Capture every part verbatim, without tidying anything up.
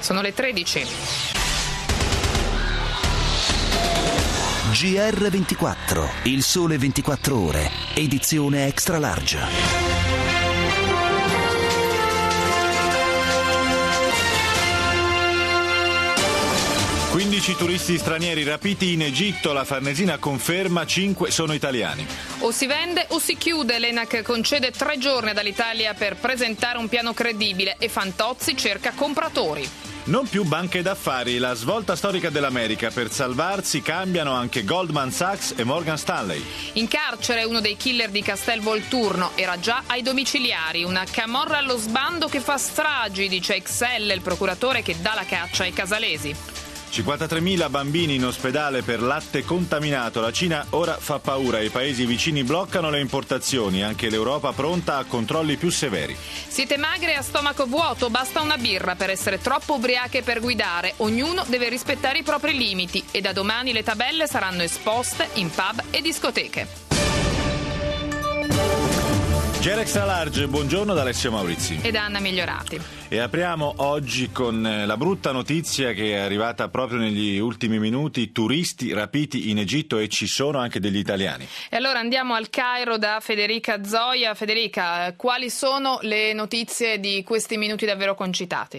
Sono le tredici. G R ventiquattro, il sole ventiquattro ore, edizione extra large. quindici turisti stranieri rapiti in Egitto, la Farnesina conferma cinque sono italiani. O si vende o si chiude, l'ENAC concede tre giorni dall'Italia per presentare un piano credibile e Fantozzi cerca compratori. Non più banche d'affari, la svolta storica dell'America, per salvarsi cambiano anche Goldman Sachs e Morgan Stanley. In carcere uno dei killer di Castel Volturno, era già ai domiciliari, una camorra allo sbando che fa stragi, dice Excel, il procuratore che dà la caccia ai casalesi. cinquantatremila bambini in ospedale per latte contaminato. La Cina ora fa paura, i paesi vicini bloccano le importazioni, anche l'Europa pronta a controlli più severi. Siete magre a stomaco vuoto, basta una birra per essere troppo ubriache per guidare. Ognuno deve rispettare i propri limiti e da domani le tabelle saranno esposte in pub e discoteche. G R Extra Large, buongiorno da Alessio Maurizi ed Anna Migliorati. E apriamo oggi con la brutta notizia che è arrivata proprio negli ultimi minuti: turisti rapiti in Egitto, e ci sono anche degli italiani. E allora andiamo al Cairo da Federica Zoia. Federica, quali sono le notizie di questi minuti davvero concitati?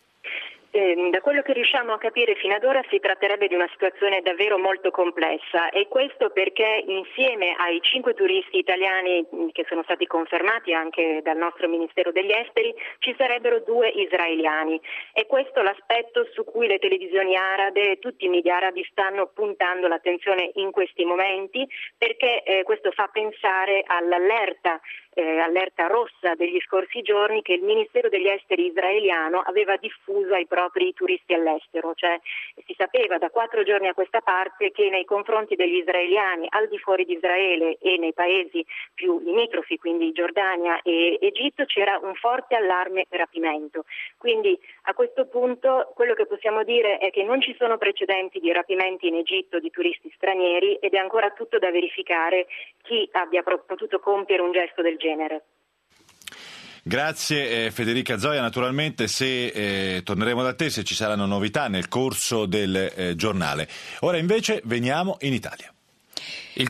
Da quello che riusciamo a capire fino ad ora si tratterebbe di una situazione davvero molto complessa, e questo perché insieme ai cinque turisti italiani che sono stati confermati anche dal nostro Ministero degli Esteri ci sarebbero due israeliani, e questo è l'aspetto su cui le televisioni arabe e tutti i media arabi stanno puntando l'attenzione in questi momenti, perché eh, questo fa pensare all'allerta Eh, allerta rossa degli scorsi giorni che il Ministero degli Esteri israeliano aveva diffuso ai propri turisti all'estero, cioè si sapeva da quattro giorni a questa parte che nei confronti degli israeliani al di fuori di Israele e nei paesi più limitrofi, quindi Giordania e Egitto, c'era un forte allarme rapimento. Quindi a questo punto quello che possiamo dire è che non ci sono precedenti di rapimenti in Egitto di turisti stranieri, ed è ancora tutto da verificare chi abbia potuto compiere un gesto del genere. Genere. Grazie eh, Federica Zoia, naturalmente se eh, torneremo da te se ci saranno novità nel corso del eh, giornale. Ora invece veniamo in Italia. Il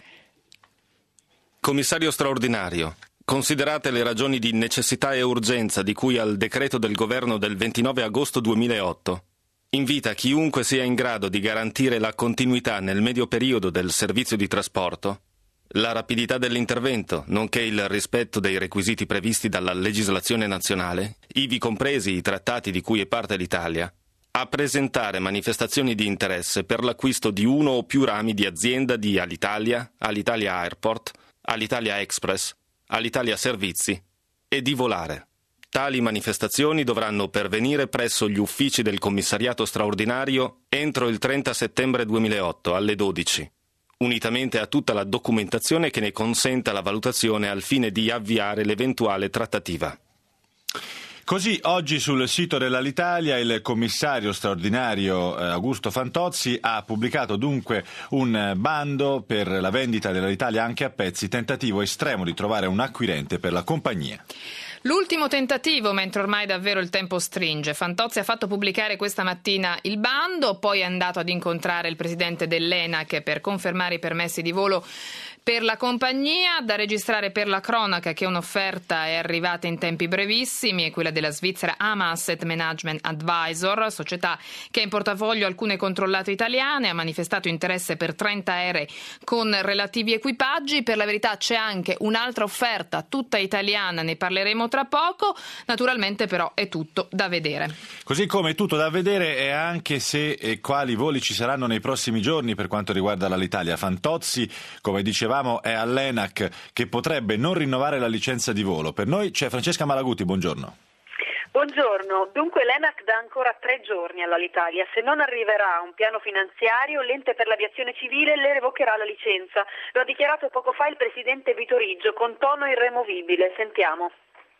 commissario straordinario, considerate le ragioni di necessità e urgenza di cui al decreto del governo del ventinove agosto duemilaotto, invita chiunque sia in grado di garantire la continuità nel medio periodo del servizio di trasporto, la rapidità dell'intervento, nonché il rispetto dei requisiti previsti dalla legislazione nazionale, ivi compresi i trattati di cui è parte l'Italia, a presentare manifestazioni di interesse per l'acquisto di uno o più rami di azienda di Alitalia, Alitalia Airport, Alitalia Express, Alitalia Servizi e di volare. Tali manifestazioni dovranno pervenire presso gli uffici del commissariato straordinario entro il trenta settembre duemilaotto alle dodici. Unitamente a tutta la documentazione che ne consenta la valutazione al fine di avviare l'eventuale trattativa. Così oggi sul sito dell'Alitalia il commissario straordinario Augusto Fantozzi ha pubblicato dunque un bando per la vendita dell'Alitalia anche a pezzi, tentativo estremo di trovare un acquirente per la compagnia. L'ultimo tentativo, mentre ormai davvero il tempo stringe. Fantozzi ha fatto pubblicare questa mattina il bando, poi è andato ad incontrare il presidente dell'ENAC per confermare i permessi di volo per la compagnia. Da registrare per la cronaca che un'offerta è arrivata in tempi brevissimi, è quella della svizzera Ama Asset Management Advisor, società che ha in portafoglio alcune controllate italiane, ha manifestato interesse per trenta aerei con relativi equipaggi. Per la verità c'è anche un'altra offerta tutta italiana, ne parleremo tra poco, naturalmente però è tutto da vedere. Così come tutto da vedere è anche se e quali voli ci saranno nei prossimi giorni per quanto riguarda l'Alitalia. Fantozzi, come dicevamo, è all'ENAC che potrebbe non rinnovare la licenza di volo. Per noi c'è Francesca Malaguti, buongiorno. Buongiorno, dunque l'ENAC dà ancora tre giorni all'Alitalia. Se non arriverà un piano finanziario, l'ente per l'aviazione civile le revocherà la licenza. Lo ha dichiarato poco fa il presidente Vitoriggio con tono irremovibile. Sentiamo.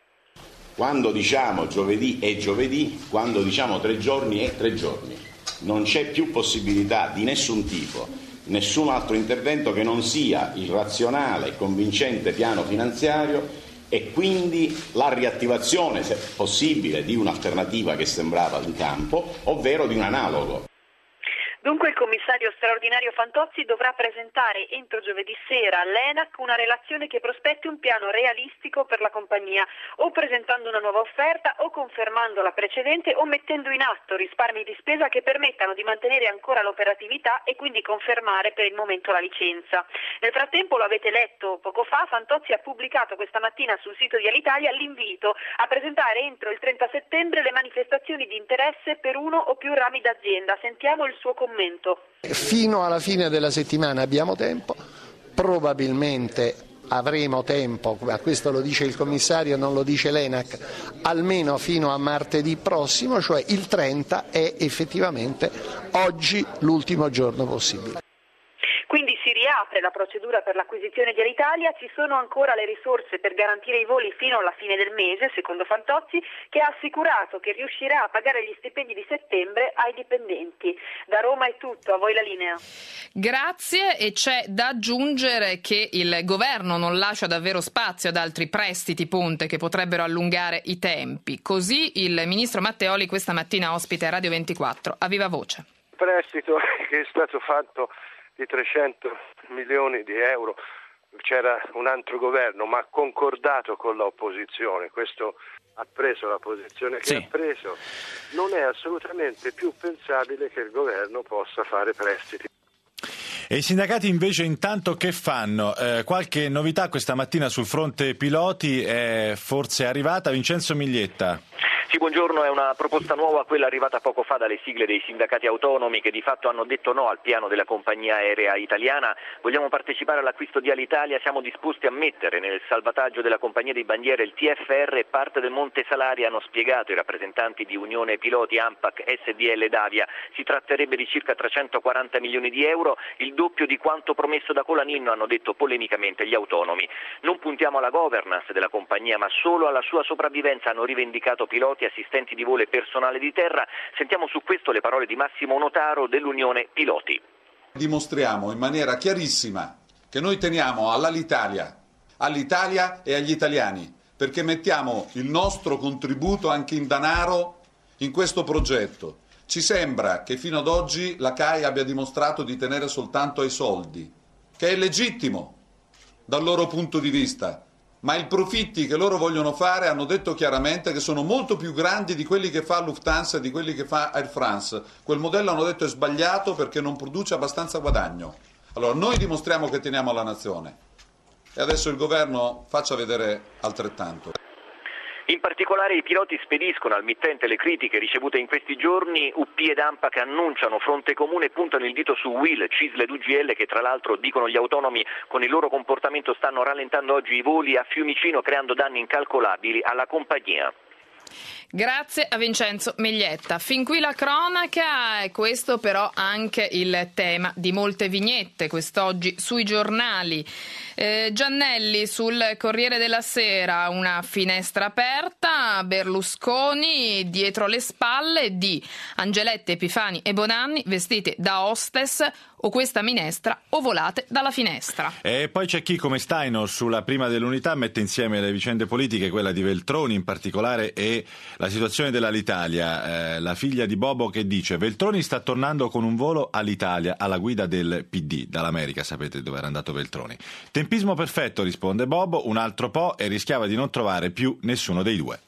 Quando diciamo giovedì è giovedì, quando diciamo tre giorni è tre giorni. Non c'è più possibilità di nessun tipo, nessun altro intervento che non sia il razionale e convincente piano finanziario e quindi la riattivazione, se possibile, di un'alternativa che sembrava in campo, ovvero di un analogo. Dunque il commissario straordinario Fantozzi dovrà presentare entro giovedì sera all'ENAC una relazione che prospetti un piano realistico per la compagnia, o presentando una nuova offerta o confermando la precedente o mettendo in atto risparmi di spesa che permettano di mantenere ancora l'operatività e quindi confermare per il momento la licenza. Nel frattempo, lo avete letto poco fa, Fantozzi ha pubblicato questa mattina sul sito di Alitalia l'invito a presentare entro il trenta settembre le manifestazioni di interesse per uno o più rami d'azienda. Sentiamo il suo commento. Fino alla fine della settimana abbiamo tempo, probabilmente avremo tempo, ma questo lo dice il commissario, non lo dice l'ENAC, almeno fino a martedì prossimo, cioè il trenta è effettivamente oggi l'ultimo giorno possibile. Quindi si riapre la procedura per l'acquisizione di Alitalia, ci sono ancora le risorse per garantire i voli fino alla fine del mese, secondo Fantozzi, che ha assicurato che riuscirà a pagare gli stipendi di settembre ai dipendenti. Da Roma è tutto, a voi la linea. Grazie, e c'è da aggiungere che il governo non lascia davvero spazio ad altri prestiti ponte che potrebbero allungare i tempi. Così il ministro Matteoli questa mattina ospite a Radio ventiquattro a viva voce. Il prestito che è stato fatto di trecento milioni di euro, c'era un altro governo, ma concordato con l'opposizione. Questo ha preso la posizione che sì. ha preso. Non è assolutamente più pensabile che il governo possa fare prestiti. E i sindacati invece intanto che fanno? Eh, qualche novità questa mattina sul fronte piloti è forse arrivata? Vincenzo Miglietta. Sì, buongiorno, è una proposta nuova quella arrivata poco fa dalle sigle dei sindacati autonomi che di fatto hanno detto no al piano della compagnia aerea italiana. Vogliamo partecipare all'acquisto di Alitalia, siamo disposti a mettere nel salvataggio della compagnia di bandiera il T F R e parte del Monte Salari, hanno spiegato i rappresentanti di Unione Piloti, ANPAC, S D L Davia. Si tratterebbe di circa trecentoquaranta milioni di euro, il doppio di quanto promesso da Colaninno, hanno detto polemicamente gli autonomi. Non puntiamo alla governance della compagnia ma solo alla sua sopravvivenza, hanno rivendicato piloti, assistenti di volo e personale di terra. Sentiamo su questo le parole di Massimo Notaro dell'Unione Piloti. Dimostriamo in maniera chiarissima che noi teniamo all'Alitalia, all'Italia e agli italiani, perché mettiamo il nostro contributo anche in denaro in questo progetto. Ci sembra che fino ad oggi la C A I abbia dimostrato di tenere soltanto ai soldi, che è legittimo dal loro punto di vista. Ma i profitti che loro vogliono fare hanno detto chiaramente che sono molto più grandi di quelli che fa Lufthansa e di quelli che fa Air France. Quel modello, hanno detto, è sbagliato perché non produce abbastanza guadagno. Allora noi dimostriamo che teniamo alla nazione e adesso il governo faccia vedere altrettanto. In particolare i piloti spediscono al mittente le critiche ricevute in questi giorni. U P ed ANPAC annunciano fronte comune e puntano il dito su Will, CISL ed U G L che tra l'altro, dicono gli autonomi, con il loro comportamento stanno rallentando oggi i voli a Fiumicino creando danni incalcolabili alla compagnia. Grazie a Vincenzo Miglietta. Fin qui la cronaca, e questo però anche il tema di molte vignette quest'oggi sui giornali. Eh, Giannelli sul Corriere della Sera, una finestra aperta, Berlusconi dietro le spalle di Angeletti, Epifani e Bonanni vestiti da hostess, o questa minestra o volate dalla finestra. E poi c'è chi come Staino sulla Prima dell'Unità mette insieme le vicende politiche, quella di Veltroni in particolare e la situazione dell'Alitalia. Eh, la figlia di Bobo che dice: Veltroni sta tornando con un volo all'Italia alla guida del P D dall'America, sapete dove era andato Veltroni. Tempismo perfetto, risponde Bobo, un altro po' e rischiava di non trovare più nessuno dei due.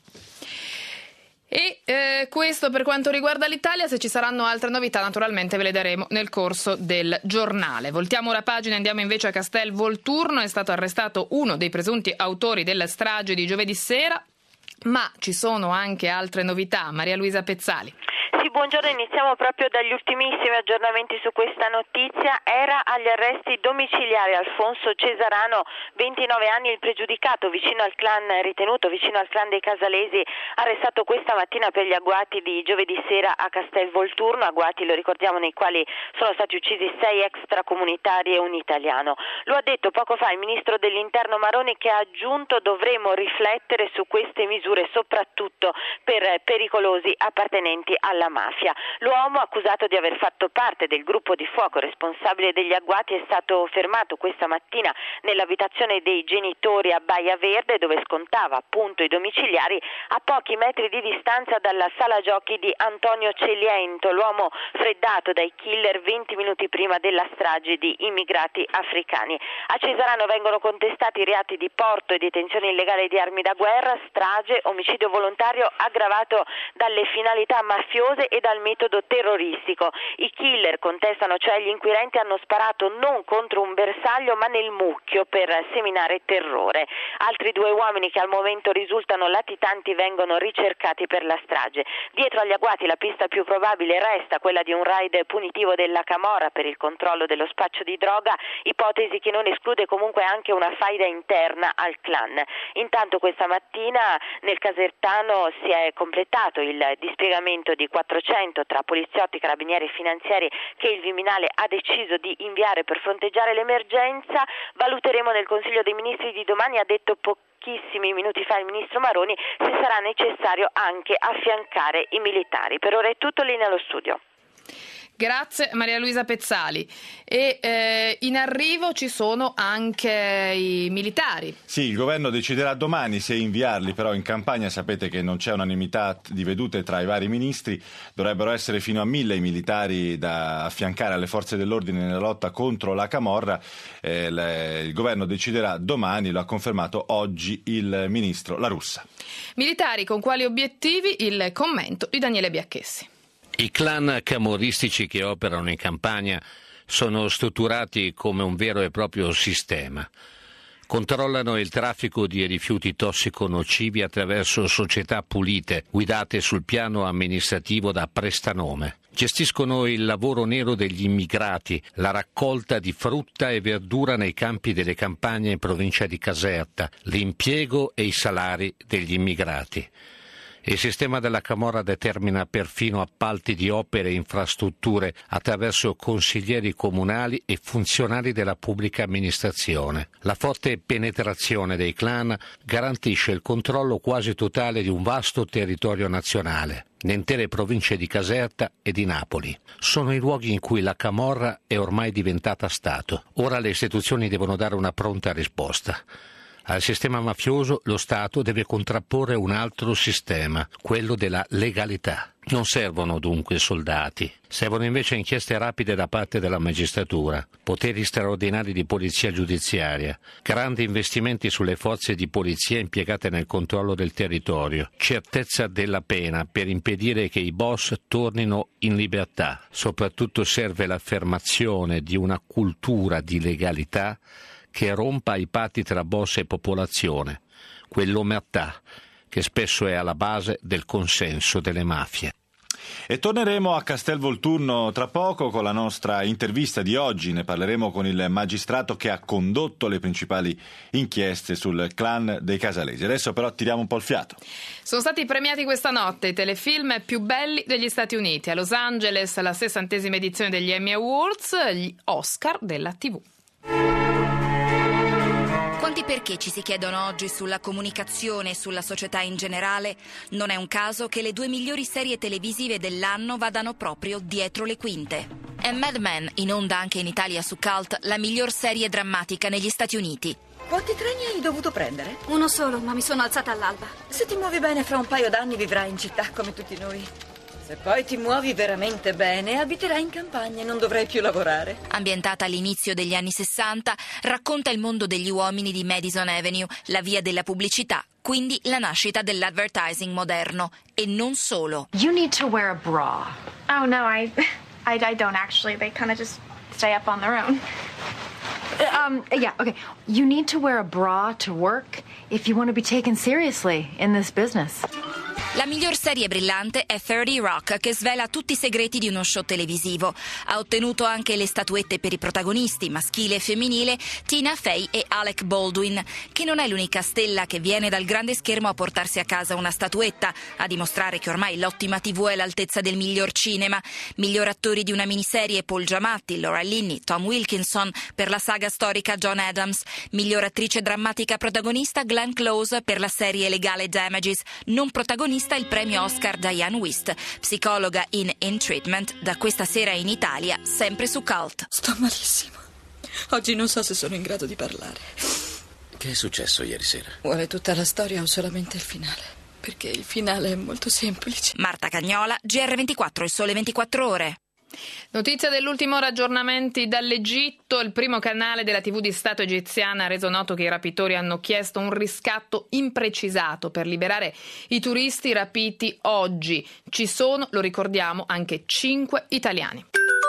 E eh, questo per quanto riguarda l'Italia. Se ci saranno altre novità naturalmente ve le daremo nel corso del giornale. Voltiamo la pagina e andiamo invece a Castel Volturno. È stato arrestato uno dei presunti autori della strage di giovedì sera, ma ci sono anche altre novità. Maria Luisa Pezzali. Sì, buongiorno, iniziamo proprio dagli ultimissimi aggiornamenti su questa notizia. Era agli arresti domiciliari Alfonso Cesarano, ventinove anni, il pregiudicato vicino al clan ritenuto vicino al clan dei Casalesi, arrestato questa mattina per gli agguati di giovedì sera a Castel Volturno, agguati, lo ricordiamo, nei quali sono stati uccisi sei extracomunitari e un italiano. Lo ha detto poco fa il ministro dell'Interno Maroni, che ha aggiunto: dovremo riflettere su queste misure soprattutto per pericolosi appartenenti alla una mafia. L'uomo, accusato di aver fatto parte del gruppo di fuoco responsabile degli agguati, è stato fermato questa mattina nell'abitazione dei genitori a Baia Verde, dove scontava appunto i domiciliari a pochi metri di distanza dalla sala giochi di Antonio Celiento, l'uomo freddato dai killer venti minuti prima della strage di immigrati africani. A Cesarano vengono contestati reati di porto e detenzione illegale di armi da guerra, strage, omicidio volontario aggravato dalle finalità mafiose e dal metodo terroristico. I killer, contestano cioè gli inquirenti, hanno sparato non contro un bersaglio ma nel mucchio per seminare terrore. Altri due uomini che al momento risultano latitanti vengono ricercati per la strage. Dietro agli agguati la pista più probabile resta quella di un raid punitivo della Camorra per il controllo dello spaccio di droga, ipotesi che non esclude comunque anche una faida interna al clan. Intanto questa mattina nel Casertano si è completato il dispiegamento di quattrocento tra poliziotti, carabinieri e finanziari che il Viminale ha deciso di inviare per fronteggiare l'emergenza. Valuteremo nel Consiglio dei Ministri di domani, ha detto pochissimi minuti fa il ministro Maroni, se sarà necessario anche affiancare i militari. Per ora è tutto, linea allo studio. Grazie Maria Luisa Pezzali. E eh, in arrivo ci sono anche i militari. Sì, il governo deciderà domani se inviarli, però in campagna sapete che non c'è unanimità di vedute tra i vari ministri. Dovrebbero essere fino a mille i militari da affiancare alle forze dell'ordine nella lotta contro la camorra. Eh, le, il governo deciderà domani, lo ha confermato oggi il ministro La Russa. Militari con quali obiettivi? Il commento di Daniele Biacchessi. I clan camorristici che operano in Campania sono strutturati come un vero e proprio sistema. Controllano il traffico di rifiuti tossico-nocivi attraverso società pulite, guidate sul piano amministrativo da prestanome. Gestiscono il lavoro nero degli immigrati, la raccolta di frutta e verdura nei campi delle campagne in provincia di Caserta, l'impiego e i salari degli immigrati. Il sistema della Camorra determina perfino appalti di opere e infrastrutture attraverso consiglieri comunali e funzionari della pubblica amministrazione. La forte penetrazione dei clan garantisce il controllo quasi totale di un vasto territorio nazionale, le intere province di Caserta e di Napoli. Sono i luoghi in cui la Camorra è ormai diventata Stato. Ora le istituzioni devono dare una pronta risposta. Al sistema mafioso lo Stato deve contrapporre un altro sistema, quello della legalità. Non servono dunque soldati, servono invece inchieste rapide da parte della magistratura, poteri straordinari di polizia giudiziaria, grandi investimenti sulle forze di polizia impiegate nel controllo del territorio, certezza della pena per impedire che i boss tornino in libertà. Soprattutto serve l'affermazione di una cultura di legalità che rompa i patti tra boss e popolazione, quell'omertà che spesso è alla base del consenso delle mafie. E torneremo a Castelvolturno tra poco con la nostra intervista di oggi. Ne parleremo con il magistrato che ha condotto le principali inchieste sul clan dei Casalesi. Adesso però tiriamo un po' il fiato. Sono stati premiati questa notte i telefilm più belli degli Stati Uniti. A Los Angeles la sessantesima edizione degli Emmy Awards, gli Oscar della tivù. Quanti perché ci si chiedono oggi sulla comunicazione e sulla società in generale? Non è un caso che le due migliori serie televisive dell'anno vadano proprio dietro le quinte. È Mad Men, in onda anche in Italia su Cult, la miglior serie drammatica negli Stati Uniti. Quanti treni hai dovuto prendere? Uno solo, ma mi sono alzata all'alba. Se ti muovi bene, fra un paio d'anni vivrai in città come tutti noi. Se poi ti muovi veramente bene, abiterai in campagna e non dovrai più lavorare. Ambientata all'inizio degli anni sessanta, racconta il mondo degli uomini di Madison Avenue, la via della pubblicità, quindi la nascita dell'advertising moderno. E non solo. You need to wear a bra. Oh no, I, I, I don't actually. They kind of just stay up on their own. Um, yeah, okay. You need to wear a bra to work if you want to be taken seriously in this business. La miglior serie brillante è thirty Rock, che svela tutti i segreti di uno show televisivo. Ha ottenuto anche le statuette per i protagonisti, maschile e femminile, Tina Fey e Alec Baldwin, che non è l'unica stella che viene dal grande schermo a portarsi a casa una statuetta, a dimostrare che ormai l'ottima tivù è all'altezza del miglior cinema. Miglior attori di una miniserie Paul Giamatti, Laura Linney, Tom Wilkinson per la saga storica John Adams. Miglior attrice drammatica protagonista Glenn Close per la serie legale Damages, non protagonista protagonista il premio Oscar Diane Wiest, psicologa in In Treatment, da questa sera in Italia, sempre su Cult. Sto malissimo. Oggi non so se sono in grado di parlare. Che è successo ieri sera? Vuole tutta la storia o solamente il finale? Perché il finale è molto semplice. Marta Cagnola, G R ventiquattro, Il Sole ventiquattro Ore. Notizia dell'ultimo ora, aggiornamenti dall'Egitto. Il primo canale della tivù di Stato egiziana ha reso noto che i rapitori hanno chiesto un riscatto imprecisato per liberare i turisti rapiti oggi. Ci sono, lo ricordiamo, anche cinque italiani.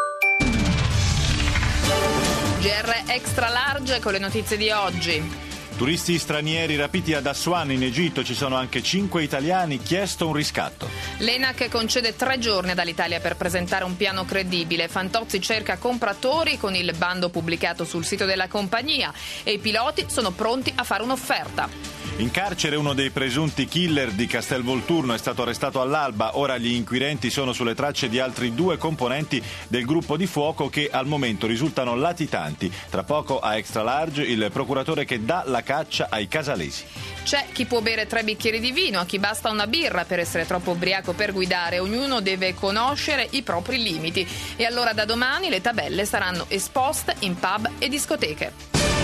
G R Extra Large con le notizie di oggi. Turisti stranieri rapiti ad Aswan in Egitto, ci sono anche cinque italiani, chiesto un riscatto. L'ENAC concede tre giorni dall'Italia per presentare un piano credibile. Fantozzi cerca compratori con il bando pubblicato sul sito della compagnia e i piloti sono pronti a fare un'offerta. In carcere uno dei presunti killer di Castelvolturno è stato arrestato all'alba. Ora gli inquirenti sono sulle tracce di altri due componenti del gruppo di fuoco che al momento risultano latitanti. Tra poco a Extra Large il procuratore che dà la caccia ai casalesi. C'è chi può bere tre bicchieri di vino, a chi basta una birra per essere troppo ubriaco per guidare. Ognuno deve conoscere i propri limiti. E allora da domani le tabelle saranno esposte in pub e discoteche.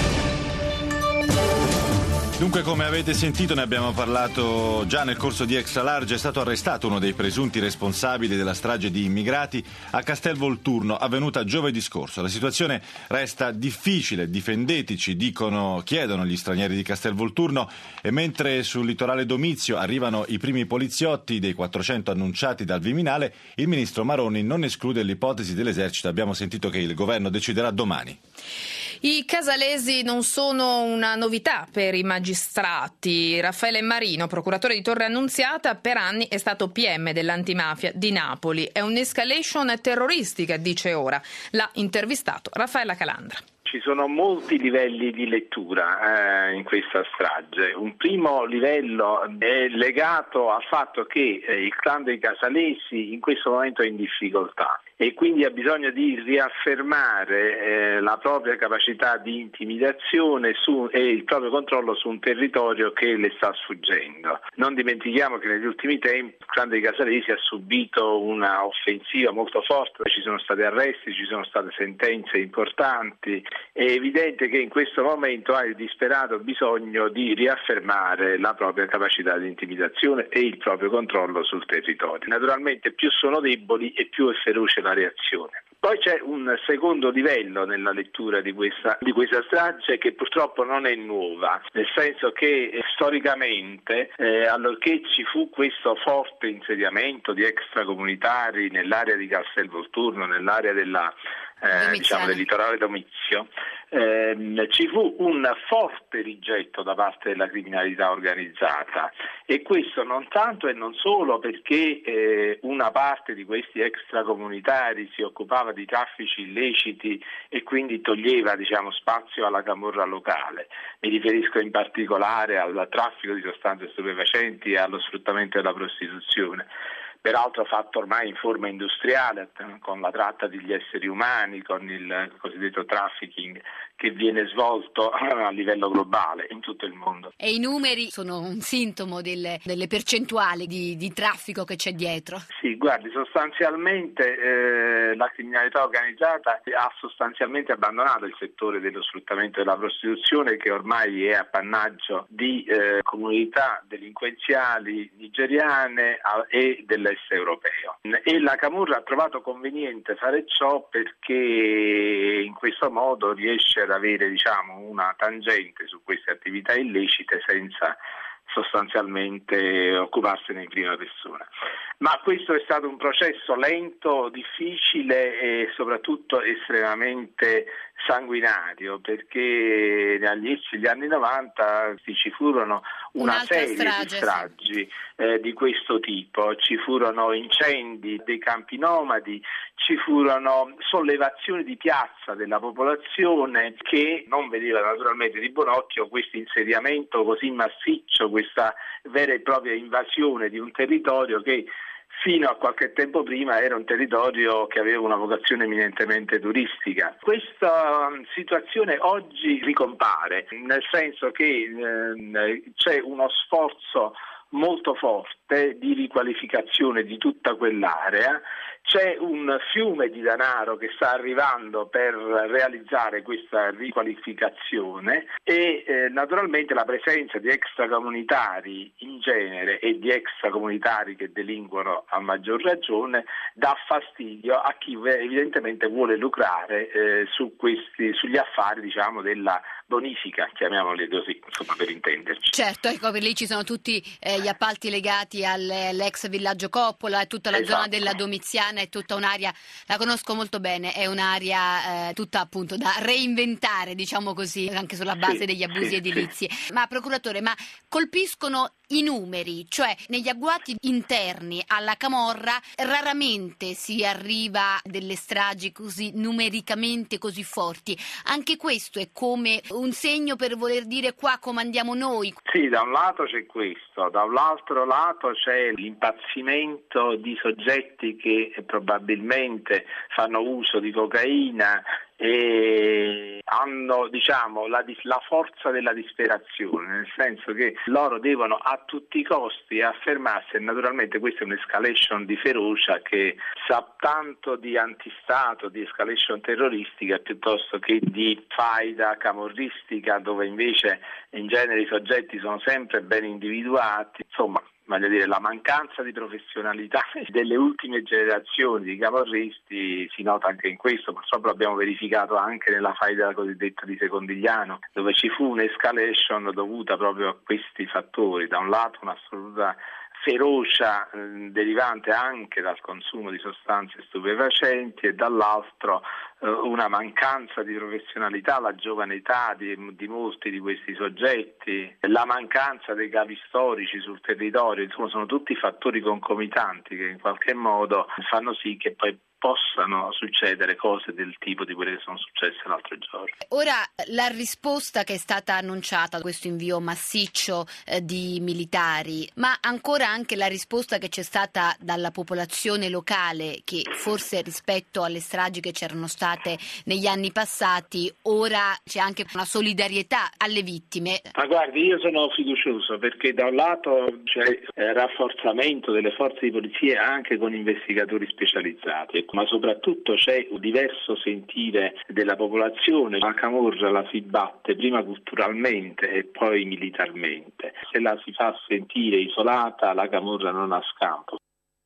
Dunque, come avete sentito, ne abbiamo parlato già nel corso di Extra Large, è stato arrestato uno dei presunti responsabili della strage di immigrati a Castelvolturno avvenuta giovedì scorso. La situazione resta difficile, difendetici, dicono, chiedono gli stranieri di Castelvolturno, e mentre sul litorale Domizio arrivano i primi poliziotti dei quattrocento annunciati dal Viminale, il ministro Maroni non esclude l'ipotesi dell'esercito. Abbiamo sentito che il governo deciderà domani. I casalesi non sono una novità per i magistrati. Raffaele Marino, procuratore di Torre Annunziata, per anni è stato P M dell'antimafia di Napoli. È un'escalation terroristica, dice ora. L'ha intervistato Raffaella Calandra. Ci sono molti livelli di lettura eh, in questa strage. Un primo livello è legato al fatto che eh, il clan dei casalesi in questo momento è in difficoltà e quindi ha bisogno di riaffermare eh, la propria capacità di intimidazione su, e il proprio controllo su un territorio che le sta sfuggendo. Non dimentichiamo che negli ultimi tempi il clan dei casalesi ha subito una offensiva molto forte, ci sono stati arresti, ci sono state sentenze importanti. È evidente che in questo momento ha il disperato bisogno di riaffermare la propria capacità di intimidazione e il proprio controllo sul territorio. Naturalmente più sono deboli e più è feroce la reazione. Poi c'è un secondo livello nella lettura di questa, di questa strage che purtroppo non è nuova, nel senso che eh, storicamente, eh, allorché ci fu questo forte insediamento di extracomunitari nell'area di Castelvolturno, nell'area della Eh, diciamo del litorale Domizio, ehm, ci fu un forte rigetto da parte della criminalità organizzata, e questo non tanto e non solo perché eh, una parte di questi extracomunitari si occupava di traffici illeciti e quindi toglieva, diciamo, spazio alla camorra locale. Mi riferisco in particolare al traffico di sostanze stupefacenti e allo sfruttamento della prostituzione, peraltro fatto ormai in forma industriale, con la tratta degli esseri umani, con il cosiddetto trafficking che viene svolto a livello globale in tutto il mondo. E i numeri sono un sintomo delle, delle percentuali di, di traffico che c'è dietro? Sì, guardi, sostanzialmente eh, la criminalità organizzata ha sostanzialmente abbandonato il settore dello sfruttamento della prostituzione, che ormai è appannaggio di eh, comunità delinquenziali nigeriane e dell'est europeo. E la camorra ha trovato conveniente fare ciò perché in questo modo riesce ad avere, diciamo, una tangente su queste attività illecite senza sostanzialmente occuparsene in prima persona. Ma questo è stato un processo lento, difficile e soprattutto estremamente sanguinario, perché negli inizi degli anni novanta ci furono una Un'altra serie strage, di stragi eh, di questo tipo, ci furono incendi dei campi nomadi, ci furono sollevazioni di piazza della popolazione che non vedeva naturalmente di buon occhio questo insediamento così massiccio, questa vera e propria invasione di un territorio che fino a qualche tempo prima era un territorio che aveva una vocazione eminentemente turistica. Questa situazione oggi ricompare, nel senso che eh, c'è uno sforzo molto forte di riqualificazione di tutta quell'area. C'è un fiume di denaro che sta arrivando per realizzare questa riqualificazione e eh, naturalmente la presenza di extracomunitari in genere e di extracomunitari che delinquono a maggior ragione dà fastidio a chi evidentemente vuole lucrare eh, su questi, sugli affari, diciamo, della bonifica, chiamiamoli così, insomma, per intenderci. Certo, ecco, lì ci sono tutti eh, gli appalti legati all'ex villaggio Coppola e tutta la esatto. zona della Domiziana, è tutta un'area, la conosco molto bene, è un'area eh, tutta appunto da reinventare, diciamo così, anche sulla base sì, degli abusi sì, edilizi. Sì. Ma procuratore, ma colpiscono i numeri, cioè negli agguati interni alla camorra raramente si arriva a delle stragi così numericamente così forti. Anche questo è come un segno per voler dire qua comandiamo noi. Sì, da un lato c'è questo, da un altro lato c'è l'impazzimento di soggetti che probabilmente fanno uso di cocaina e hanno, diciamo, la, la forza della disperazione, nel senso che loro devono a tutti i costi affermarsi, e naturalmente questa è un'escalation di ferocia che sa tanto di antistato, di escalation terroristica piuttosto che di faida camorristica, dove invece in genere i soggetti sono sempre ben individuati. Insomma, voglio dire, la mancanza di professionalità delle ultime generazioni di camorristi si nota anche in questo, purtroppo l'abbiamo verificato anche nella faida cosiddetta di Secondigliano, dove ci fu un'escalation dovuta proprio a questi fattori, da un lato un'assoluta ferocia eh, derivante anche dal consumo di sostanze stupefacenti e dall'altro eh, una mancanza di professionalità, la giovane età di, di molti di questi soggetti, la mancanza dei cavi storici sul territorio, insomma sono tutti fattori concomitanti che in qualche modo fanno sì che poi possano succedere cose del tipo di quelle che sono successe l'altro giorno. Ora, la risposta che è stata annunciata a questo invio massiccio eh, di militari, ma ancora anche la risposta che c'è stata dalla popolazione locale, che forse rispetto alle stragi che c'erano state negli anni passati, ora c'è anche una solidarietà alle vittime. Ma guardi, io sono fiducioso perché da un lato c'è eh, rafforzamento delle forze di polizia anche con investigatori specializzati, ma soprattutto c'è un diverso sentire della popolazione. La camorra la si batte prima culturalmente e poi militarmente. Se la si fa sentire isolata, la camorra non ha scampo.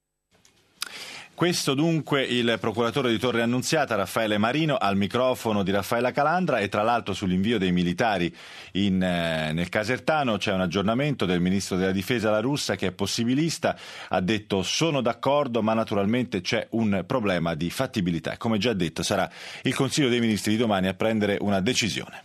Questo dunque il procuratore di Torre Annunziata Raffaele Marino al microfono di Raffaella Calandra. E tra l'altro sull'invio dei militari in, eh, nel Casertano c'è un aggiornamento del ministro della difesa La Russa, che è possibilista, ha detto sono d'accordo ma naturalmente c'è un problema di fattibilità. Come già detto sarà il Consiglio dei Ministri di domani a prendere una decisione.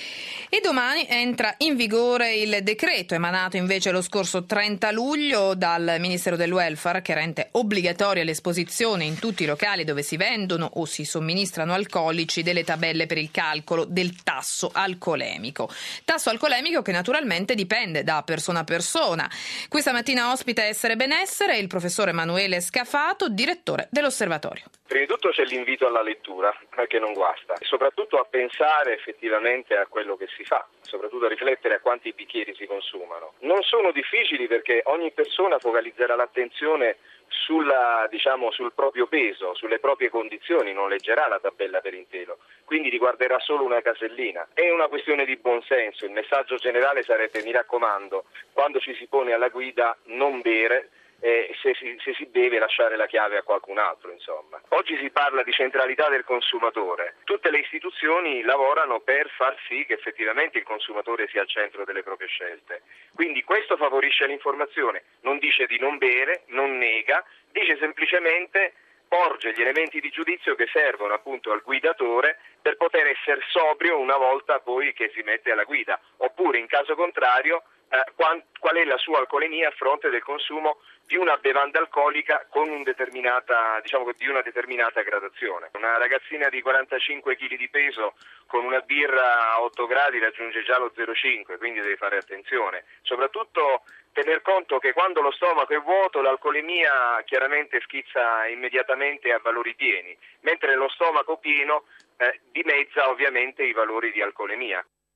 E domani entra in vigore il decreto emanato invece lo scorso trenta luglio dal Ministero del Welfare, che rende obbligatoria l'esposizione in tutti i locali dove si vendono o si somministrano alcolici delle tabelle per il calcolo del tasso alcolemico. Tasso alcolemico che naturalmente dipende da persona a persona. Questa mattina ospita Essere Benessere il professore Emanuele Scafato, direttore dell'Osservatorio. Prima di tutto c'è l'invito alla lettura, che non guasta, e soprattutto a pensare effettivamente a quello che si fa, soprattutto a riflettere a quanti bicchieri si consumano. Non sono difficili perché ogni persona focalizzerà l'attenzione sulla, diciamo, sul proprio peso, sulle proprie condizioni, non leggerà la tabella per intero, quindi riguarderà solo una casellina. È una questione di buonsenso, il messaggio generale sarebbe: mi raccomando, quando ci si pone alla guida non bere, Eh, se, si, se si deve lasciare la chiave a qualcun altro, insomma. Oggi si parla di centralità del consumatore. Tutte le istituzioni lavorano per far sì che effettivamente il consumatore sia al centro delle proprie scelte. Quindi questo favorisce l'informazione, non dice di non bere, non nega, dice semplicemente, porge gli elementi di giudizio che servono appunto al guidatore per poter essere sobrio una volta poi che si mette alla guida, oppure in caso contrario eh, qual, qual è la sua alcolemia a fronte del consumo di una bevanda alcolica con un determinata, diciamo, di una determinata gradazione. Una ragazzina di quarantacinque chili di peso con una birra a otto gradi raggiunge già lo zero virgola cinque, quindi deve fare attenzione. Soprattutto tener conto che quando lo stomaco è vuoto l'alcolemia chiaramente schizza immediatamente a valori pieni, mentre lo stomaco pieno eh, dimezza ovviamente i valori di alcolemia.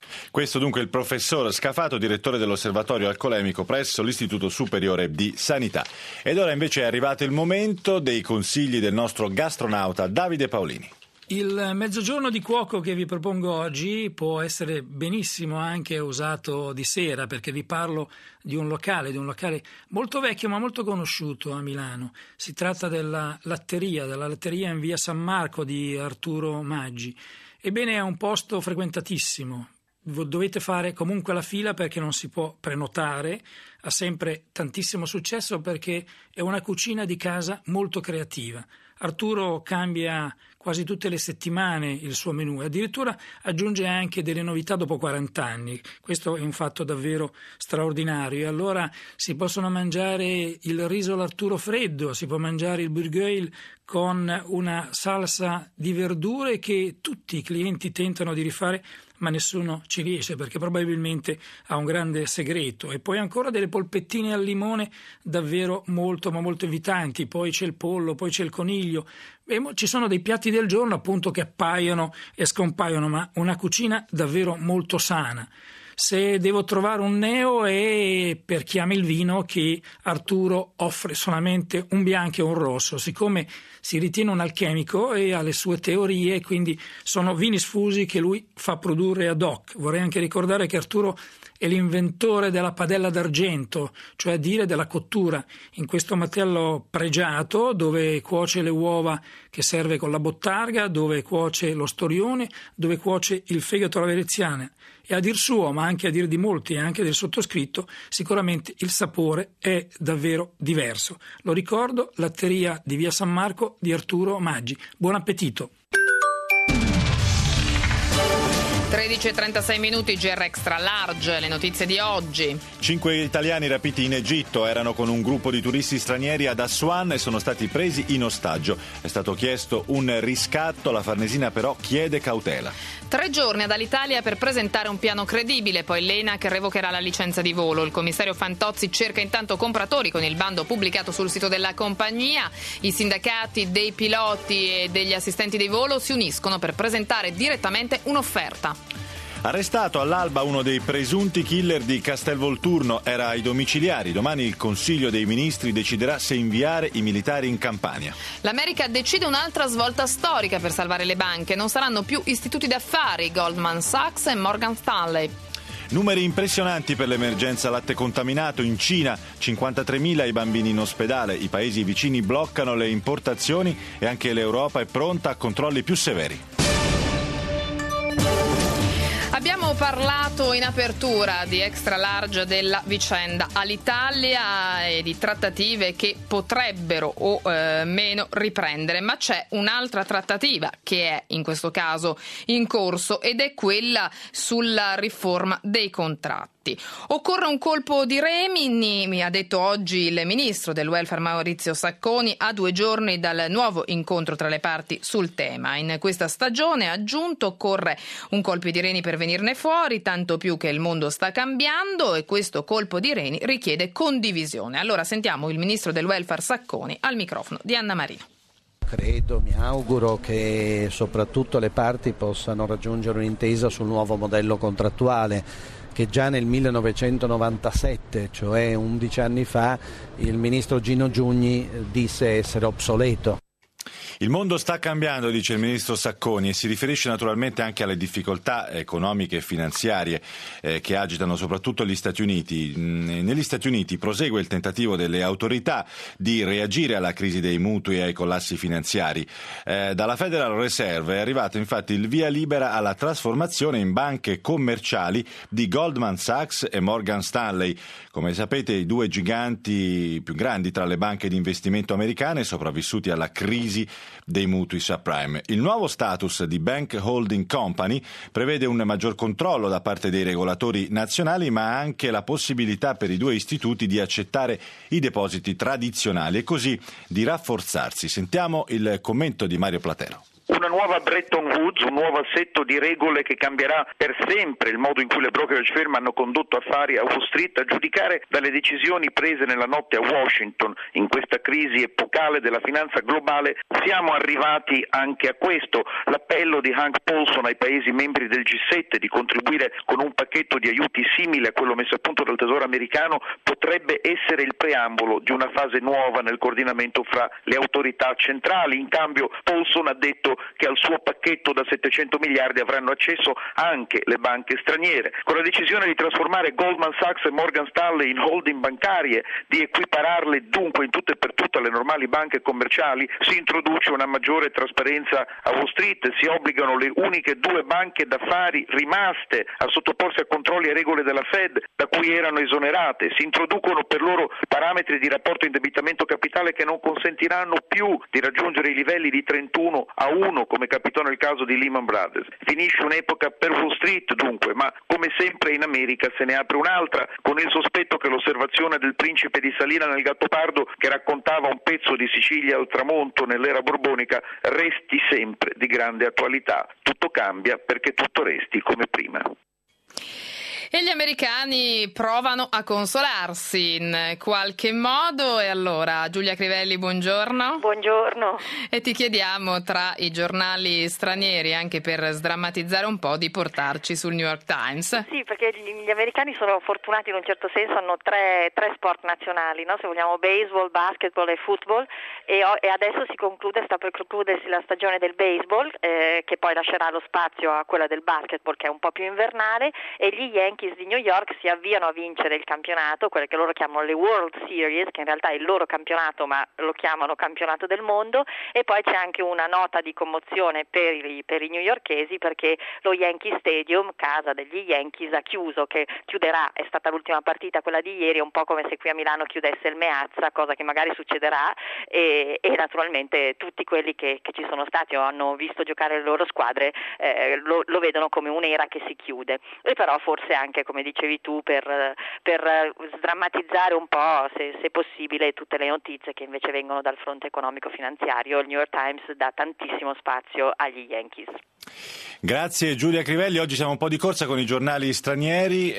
Questo dunque il professor Scafato, direttore dell'Osservatorio Alcolemico presso l'Istituto Superiore di Sanità. Ed ora invece è arrivato il momento dei consigli del nostro gastronauta Davide Paolini. Il mezzogiorno di cuoco che vi propongo oggi può essere benissimo anche usato di sera, perché vi parlo di un locale, di un locale molto vecchio ma molto conosciuto a Milano. Si tratta della latteria, della latteria in via San Marco di Arturo Maggi. Ebbene, è un posto frequentatissimo. Dovete fare comunque la fila perché non si può prenotare, ha sempre tantissimo successo perché è una cucina di casa molto creativa. Arturo cambia quasi tutte le settimane il suo menù e addirittura aggiunge anche delle novità dopo quaranta anni. Questo è un fatto davvero straordinario. E allora si possono mangiare il riso all'Arturo freddo, si può mangiare il bourgueil con una salsa di verdure che tutti i clienti tentano di rifare, ma nessuno ci riesce perché probabilmente ha un grande segreto. E poi ancora delle polpettine al limone davvero molto ma molto invitanti. Poi c'è il pollo, poi c'è il coniglio. E ci sono dei piatti del giorno appunto che appaiono e scompaiono, ma una cucina davvero molto sana. Se devo trovare un neo è per chi ama il vino che Arturo offre solamente un bianco e un rosso, siccome si ritiene un alchemico e ha le sue teorie, quindi sono vini sfusi che lui fa produrre ad hoc. Vorrei anche ricordare che Arturo è l'inventore della padella d'argento, cioè a dire della cottura, in questo martello pregiato dove cuoce le uova che serve con la bottarga, dove cuoce lo storione, dove cuoce il fegato alla veneziana. E a dir suo, ma anche a dir di molti e anche del sottoscritto, sicuramente il sapore è davvero diverso. Lo ricordo, latteria di via San Marco di Arturo Maggi. Buon appetito! tredici e trentasei minuti, G R Extra Large, le notizie di oggi. Cinque italiani rapiti in Egitto erano con un gruppo di turisti stranieri ad Assuan e sono stati presi in ostaggio. È stato chiesto un riscatto, la Farnesina però chiede cautela. Tre giorni ad Alitalia per presentare un piano credibile, poi l'E N A C revocherà la licenza di volo. Il commissario Fantozzi cerca intanto compratori con il bando pubblicato sul sito della compagnia. I sindacati dei piloti e degli assistenti di volo si uniscono per presentare direttamente un'offerta. Arrestato all'alba uno dei presunti killer di Castelvolturno, era ai domiciliari. Domani il Consiglio dei Ministri deciderà se inviare i militari in Campania. L'America decide un'altra svolta storica per salvare le banche. Non saranno più istituti d'affari, Goldman Sachs e Morgan Stanley. Numeri impressionanti per l'emergenza latte contaminato in Cina, cinquantatremila i bambini in ospedale, i paesi vicini bloccano le importazioni e anche l'Europa è pronta a controlli più severi. Abbiamo parlato in apertura di Extra Large della vicenda Alitalia e di trattative che potrebbero o eh, meno riprendere, ma c'è un'altra trattativa che è in questo caso in corso ed è quella sulla riforma dei contratti. Occorre un colpo di Rimini, mi ha detto oggi il ministro del welfare Maurizio Sacconi, a due giorni dal nuovo incontro tra le parti sul tema. In questa stagione, ha aggiunto, occorre un colpo di reni per venirne fuori, tanto più che il mondo sta cambiando e questo colpo di reni richiede condivisione. Allora sentiamo il ministro del welfare Sacconi al microfono di Anna Marino. Credo, mi auguro che soprattutto le parti possano raggiungere un'intesa sul nuovo modello contrattuale che già nel millenovecentonovantasette, cioè undici anni fa, il ministro Gino Giugni disse essere obsoleto. Il mondo sta cambiando, dice il ministro Sacconi, e si riferisce naturalmente anche alle difficoltà economiche e finanziarie eh, che agitano soprattutto gli Stati Uniti. Negli Stati Uniti prosegue il tentativo delle autorità di reagire alla crisi dei mutui e ai collassi finanziari. Eh, dalla Federal Reserve è arrivato infatti il via libera alla trasformazione in banche commerciali di Goldman Sachs e Morgan Stanley. Come sapete, i due giganti più grandi tra le banche di investimento americane sopravvissuti alla crisi dei mutui subprime. Il nuovo status di Bank Holding Company prevede un maggior controllo da parte dei regolatori nazionali, ma anche la possibilità per i due istituti di accettare i depositi tradizionali e così di rafforzarsi. Sentiamo il commento di Mario Platero. una nuova Bretton Woods, un nuovo assetto di regole che cambierà per sempre il modo in cui le brokerage firm hanno condotto affari a Wall Street, a giudicare dalle decisioni prese nella notte a Washington in questa crisi epocale della finanza globale. Siamo arrivati anche a questo. L'appello di Hank Paulson ai Paesi membri del G sette di contribuire con un pacchetto di aiuti simile a quello messo a punto dal Tesoro americano potrebbe essere il preambolo di una fase nuova nel coordinamento fra le autorità centrali. In cambio Paulson ha detto che al suo pacchetto da settecento miliardi avranno accesso anche le banche straniere. Con la decisione di trasformare Goldman Sachs e Morgan Stanley in holding bancarie, di equipararle dunque in tutto e per tutto alle normali banche commerciali, si introduce una maggiore trasparenza a Wall Street, si obbligano le uniche due banche d'affari rimaste a sottoporsi a controlli e regole della Fed da cui erano esonerate, si introducono per loro parametri di rapporto indebitamento capitale che non consentiranno più di raggiungere i livelli di trentuno a uno come capitò nel caso di Lehman Brothers. Finisce un'epoca per Wall Street dunque, ma come sempre in America se ne apre un'altra, con il sospetto che l'osservazione del principe di Salina nel Gattopardo, che raccontava un pezzo di Sicilia al tramonto nell'era borbonica, resti sempre di grande attualità. Tutto cambia perché tutto resti come prima. E gli americani provano a consolarsi in qualche modo. E allora, Giulia Crivelli, buongiorno. Buongiorno. E ti chiediamo, tra i giornali stranieri, anche per sdrammatizzare un po', di portarci sul New York Times. Sì, perché gli americani sono fortunati in un certo senso, hanno tre, tre sport nazionali, no? Se vogliamo baseball, basketball e football, e, e adesso si conclude, sta per concludersi la stagione del baseball, eh, che poi lascerà lo spazio a quella del basketball, che è un po' più invernale, e gli Yankees di New York si avviano a vincere il campionato, quelle che loro chiamano le World Series, che in realtà è il loro campionato ma lo chiamano campionato del mondo. E poi c'è anche una nota di commozione per i, per i newyorkesi, perché lo Yankee Stadium, casa degli Yankees, ha chiuso, che chiuderà, è stata l'ultima partita quella di ieri, un po' come se qui a Milano chiudesse il Meazza, cosa che magari succederà, e, e naturalmente tutti quelli che, che ci sono stati o hanno visto giocare le loro squadre eh, lo, lo vedono come un'era che si chiude. E però forse anche, come dicevi tu, per, per sdrammatizzare un po', se, se possibile, tutte le notizie che invece vengono dal fronte economico-finanziario, il New York Times dà tantissimo spazio agli Yankees. Grazie Giulia Crivelli. Oggi siamo un po' di corsa con i giornali stranieri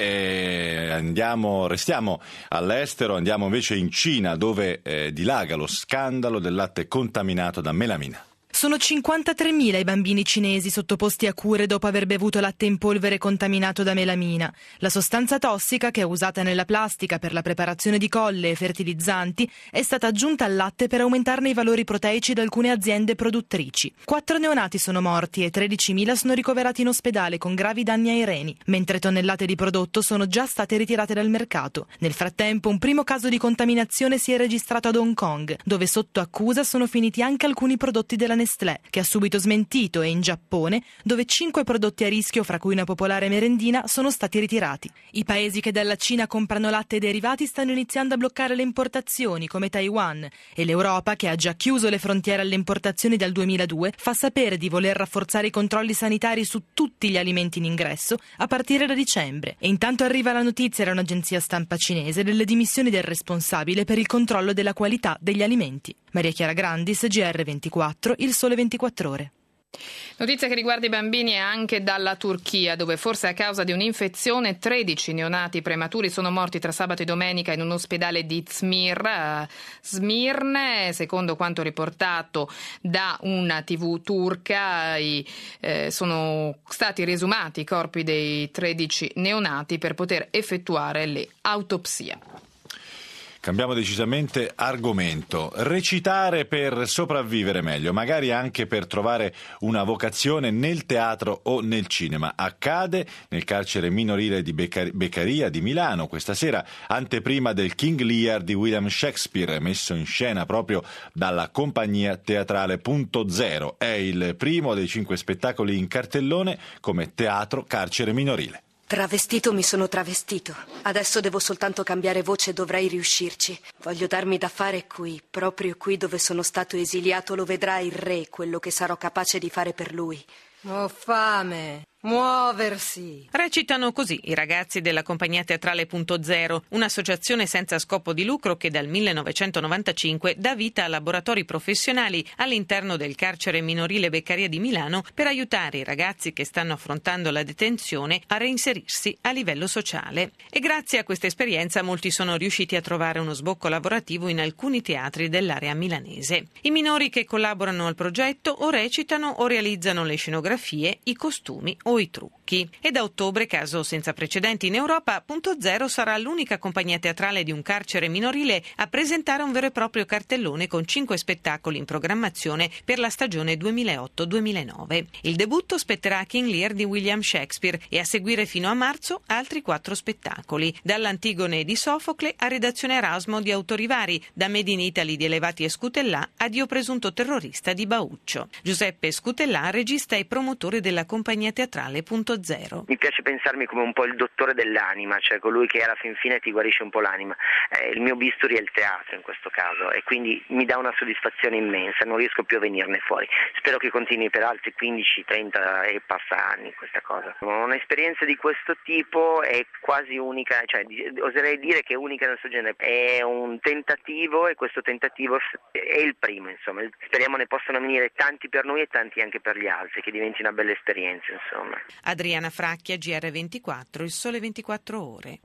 e andiamo, restiamo all'estero, andiamo invece in Cina, dove eh, dilaga lo scandalo del latte contaminato da melamina. Sono cinquantatremila i bambini cinesi sottoposti a cure dopo aver bevuto latte in polvere contaminato da melamina. La sostanza tossica, che è usata nella plastica per la preparazione di colle e fertilizzanti, è stata aggiunta al latte per aumentarne i valori proteici da alcune aziende produttrici. Quattro neonati sono morti e tredicimila sono ricoverati in ospedale con gravi danni ai reni, mentre tonnellate di prodotto sono già state ritirate dal mercato. Nel frattempo, un primo caso di contaminazione si è registrato ad Hong Kong, dove sotto accusa sono finiti anche alcuni prodotti della Nestlé, che ha subito smentito, e in Giappone, dove cinque prodotti a rischio, fra cui una popolare merendina, sono stati ritirati. I paesi che dalla Cina comprano latte e derivati stanno iniziando a bloccare le importazioni, come Taiwan, e l'Europa, che ha già chiuso le frontiere alle importazioni dal duemiladue, fa sapere di voler rafforzare i controlli sanitari su tutti gli alimenti in ingresso a partire da dicembre. E intanto arriva la notizia da un'agenzia stampa cinese delle dimissioni del responsabile per il controllo della qualità degli alimenti. Maria Chiara Grandis, G R ventiquattro, Il Sole ventiquattro Ore. Notizia che riguarda i bambini anche dalla Turchia, dove forse a causa di un'infezione tredici neonati prematuri sono morti tra sabato e domenica in un ospedale di Izmir. Smirne, secondo quanto riportato da una tivù turca, i, eh, sono stati riesumati i corpi dei tredici neonati per poter effettuare le autopsie. Cambiamo decisamente argomento. Recitare per sopravvivere meglio, magari anche per trovare una vocazione nel teatro o nel cinema. Accade nel carcere minorile di Beccaria di Milano questa sera, anteprima del King Lear di William Shakespeare, messo in scena proprio dalla compagnia teatrale Punto Zero. È il primo dei cinque spettacoli in cartellone come teatro carcere minorile. Travestito mi sono travestito. Adesso devo soltanto cambiare voce e dovrei riuscirci. Voglio darmi da fare qui, proprio qui dove sono stato esiliato. Lo vedrà il re, quello che sarò capace di fare per lui. Ho fame. Muoversi. Recitano così i ragazzi della Compagnia Teatrale Punto Zero, un'associazione senza scopo di lucro che dal millenovecentonovantacinque dà vita a laboratori professionali all'interno del carcere minorile Beccaria di Milano per aiutare i ragazzi che stanno affrontando la detenzione a reinserirsi a livello sociale. E grazie a questa esperienza molti sono riusciti a trovare uno sbocco lavorativo in alcuni teatri dell'area milanese. I minori che collaborano al progetto o recitano o realizzano le scenografie, i costumi o i trucchi. E da ottobre, caso senza precedenti in Europa, Punto Zero sarà l'unica compagnia teatrale di un carcere minorile a presentare un vero e proprio cartellone con cinque spettacoli in programmazione per la stagione duemilaotto duemilanove. Il debutto spetterà a King Lear di William Shakespeare e a seguire fino a marzo altri quattro spettacoli, dall'Antigone di Sofocle a Redazione Erasmo di autori vari, da Made in Italy di Elevati e Scutellà a Dio presunto terrorista di Bauccio. Giuseppe Scutellà, regista e promotore della compagnia teatrale Punto Zero. Mi piace pensarmi come un po' il dottore dell'anima, cioè colui che alla fin fine ti guarisce un po' l'anima. Eh, il mio bisturi è il teatro in questo caso e quindi mi dà una soddisfazione immensa, non riesco più a venirne fuori. Spero che continui per altri quindici, trenta e passa anni questa cosa. Un'esperienza di questo tipo è quasi unica, cioè oserei dire che è unica nel suo genere. È un tentativo e questo tentativo è il primo, insomma. Speriamo ne possano venire tanti per noi e tanti anche per gli altri, che diventi una bella esperienza, insomma. Adriana Fracchia, G R ventiquattro, Il Sole ventiquattro Ore.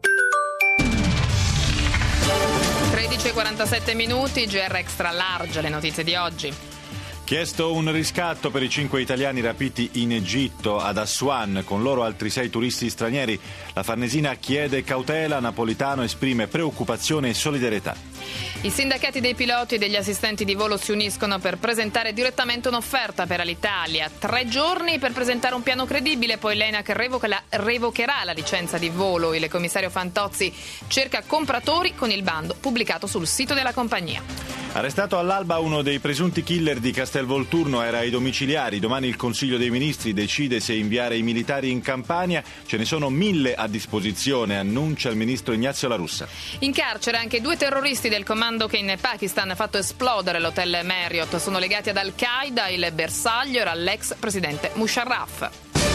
tredici e quarantasette minuti, G R Extra Large, le notizie di oggi. Chiesto un riscatto per i cinque italiani rapiti in Egitto, ad Assuan, con loro altri sei turisti stranieri. La Farnesina chiede cautela, Napolitano esprime preoccupazione e solidarietà. I sindacati dei piloti e degli assistenti di volo si uniscono per presentare direttamente un'offerta per Alitalia. Tre giorni per presentare un piano credibile, poi l'ENAC revoca revocherà la licenza di volo. Il commissario Fantozzi cerca compratori con il bando pubblicato sul sito della compagnia. Arrestato all'alba uno dei presunti killer di Castelvolturno, era ai domiciliari. Domani il Consiglio dei Ministri decide se inviare i militari in Campania. Ce ne sono mille a disposizione, annuncia il ministro Ignazio La Russa. In carcere anche due terroristi del comando che in Pakistan ha fatto esplodere l'hotel Marriott. Sono legati ad Al-Qaeda, il bersaglio era l'ex presidente Musharraf.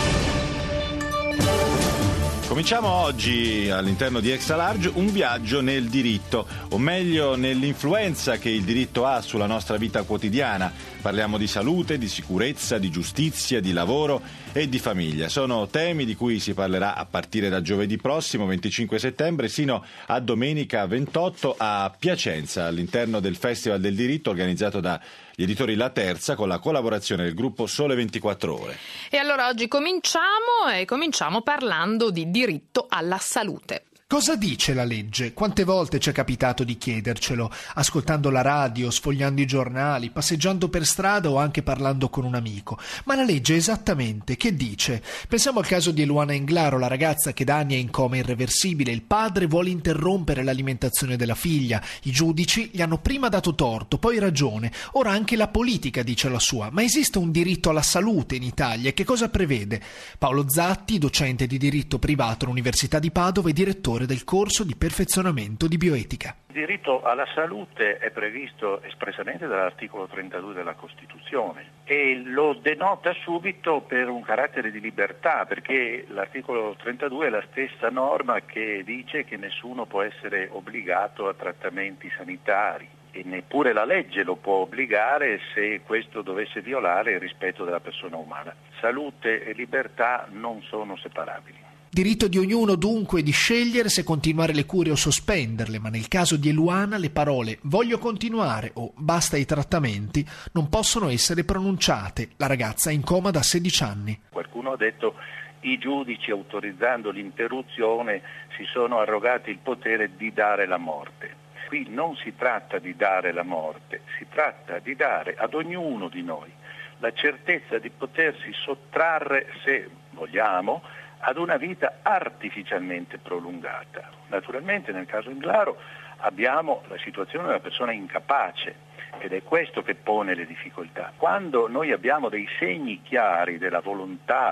Cominciamo oggi all'interno di Extra Large un viaggio nel diritto, o meglio nell'influenza che il diritto ha sulla nostra vita quotidiana. Parliamo di salute, di sicurezza, di giustizia, di lavoro e di famiglia. Sono temi di cui si parlerà a partire da giovedì prossimo, venticinque settembre, sino a domenica ventotto a Piacenza, all'interno del Festival del Diritto organizzato da gli editori La Terza con la collaborazione del gruppo Sole ventiquattro Ore. E allora oggi cominciamo e cominciamo parlando di diritto alla salute. Cosa dice la legge? Quante volte ci è capitato di chiedercelo, ascoltando la radio, sfogliando i giornali, passeggiando per strada o anche parlando con un amico. Ma la legge esattamente che dice? Pensiamo al caso di Eluana Englaro, la ragazza che da anni è in coma irreversibile. Il padre vuole interrompere l'alimentazione della figlia. I giudici gli hanno prima dato torto, poi ragione. Ora anche la politica dice la sua. Ma esiste un diritto alla salute in Italia e che cosa prevede? Paolo Zatti, docente di diritto privato all'Università di Padova e direttore del corso di perfezionamento di bioetica. Il diritto alla salute è previsto espressamente dall'articolo trentadue della Costituzione e lo denota subito per un carattere di libertà, perché l'articolo trentadue è la stessa norma che dice che nessuno può essere obbligato a trattamenti sanitari e neppure la legge lo può obbligare se questo dovesse violare il rispetto della persona umana. Salute e libertà non sono separabili. Diritto di ognuno dunque di scegliere se continuare le cure o sospenderle, ma nel caso di Eluana le parole voglio continuare o basta i trattamenti non possono essere pronunciate. La ragazza è in coma da sedici anni. Qualcuno ha detto i giudici autorizzando l'interruzione si sono arrogati il potere di dare la morte. Qui non si tratta di dare la morte, si tratta di dare ad ognuno di noi la certezza di potersi sottrarre, se vogliamo, ad una vita artificialmente prolungata. Naturalmente nel caso Englaro abbiamo la situazione della persona incapace ed è questo che pone le difficoltà. Quando noi abbiamo dei segni chiari della volontà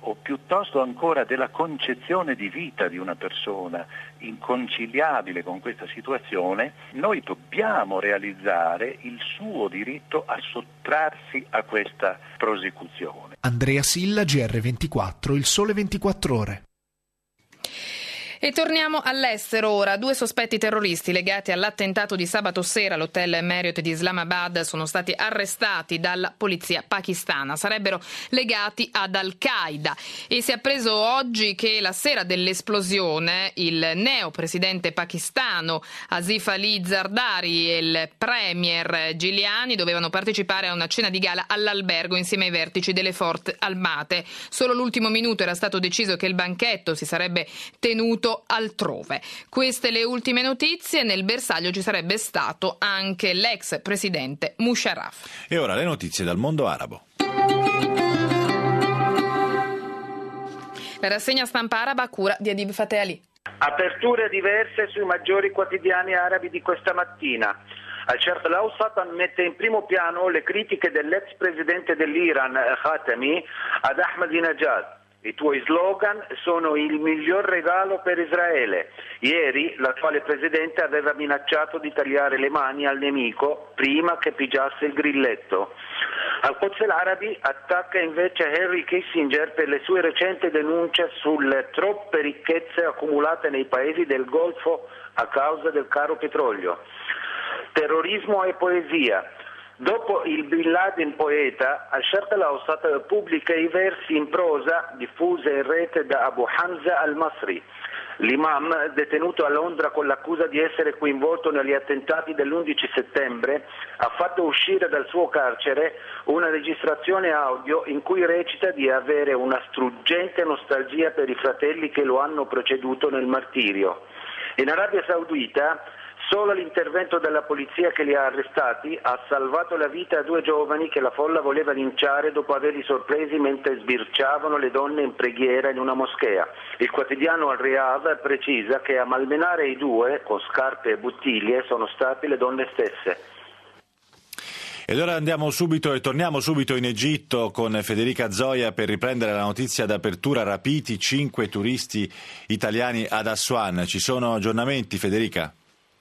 o piuttosto ancora della concezione di vita di una persona inconciliabile con questa situazione, noi dobbiamo realizzare il suo diritto a sottrarsi a questa prosecuzione. Andrea Silla, G R ventiquattro, Il Sole ventiquattro Ore. E torniamo all'estero ora. Due sospetti terroristi legati all'attentato di sabato sera all'hotel Marriott di Islamabad sono stati arrestati dalla polizia pakistana. Sarebbero legati ad Al-Qaeda e si è appreso oggi che la sera dell'esplosione il neo presidente pakistano Asif Ali Zardari e il premier Giuliani dovevano partecipare a una cena di gala all'albergo insieme ai vertici delle forze armate. Solo l'ultimo minuto era stato deciso che il banchetto si sarebbe tenuto altrove. Queste le ultime notizie. Nel bersaglio ci sarebbe stato anche l'ex presidente Musharraf. E ora le notizie dal mondo arabo. La rassegna stampa araba a cura di Adib Fateh Ali. Aperture diverse sui maggiori quotidiani arabi di questa mattina. Al-Sharq al-Awsat mette in primo piano le critiche dell'ex presidente dell'Iran Khatami ad Ahmadinejad. I tuoi slogan sono il miglior regalo per Israele. Ieri l'attuale presidente aveva minacciato di tagliare le mani al nemico prima che pigiasse il grilletto. Al-Quds al-Arabi attacca invece Henry Kissinger per le sue recenti denunce sulle troppe ricchezze accumulate nei paesi del Golfo a causa del caro petrolio. Terrorismo e poesia. Dopo il Bin Laden poeta, Al-Sharq al-Awsat pubblica i versi in prosa diffuse in rete da Abu Hamza al-Masri. L'imam, detenuto a Londra con l'accusa di essere coinvolto negli attentati dell'undici settembre, ha fatto uscire dal suo carcere una registrazione audio in cui recita di avere una struggente nostalgia per i fratelli che lo hanno preceduto nel martirio. In Arabia Saudita solo l'intervento della polizia che li ha arrestati ha salvato la vita a due giovani che la folla voleva linciare dopo averli sorpresi mentre sbirciavano le donne in preghiera in una moschea. Il quotidiano Al-Riyadh precisa che a malmenare i due, con scarpe e bottiglie, sono state le donne stesse. Ed ora andiamo subito e torniamo subito in Egitto con Federica Zoia per riprendere la notizia d'apertura. Rapiti cinque turisti italiani ad Assuan. Ci sono aggiornamenti, Federica?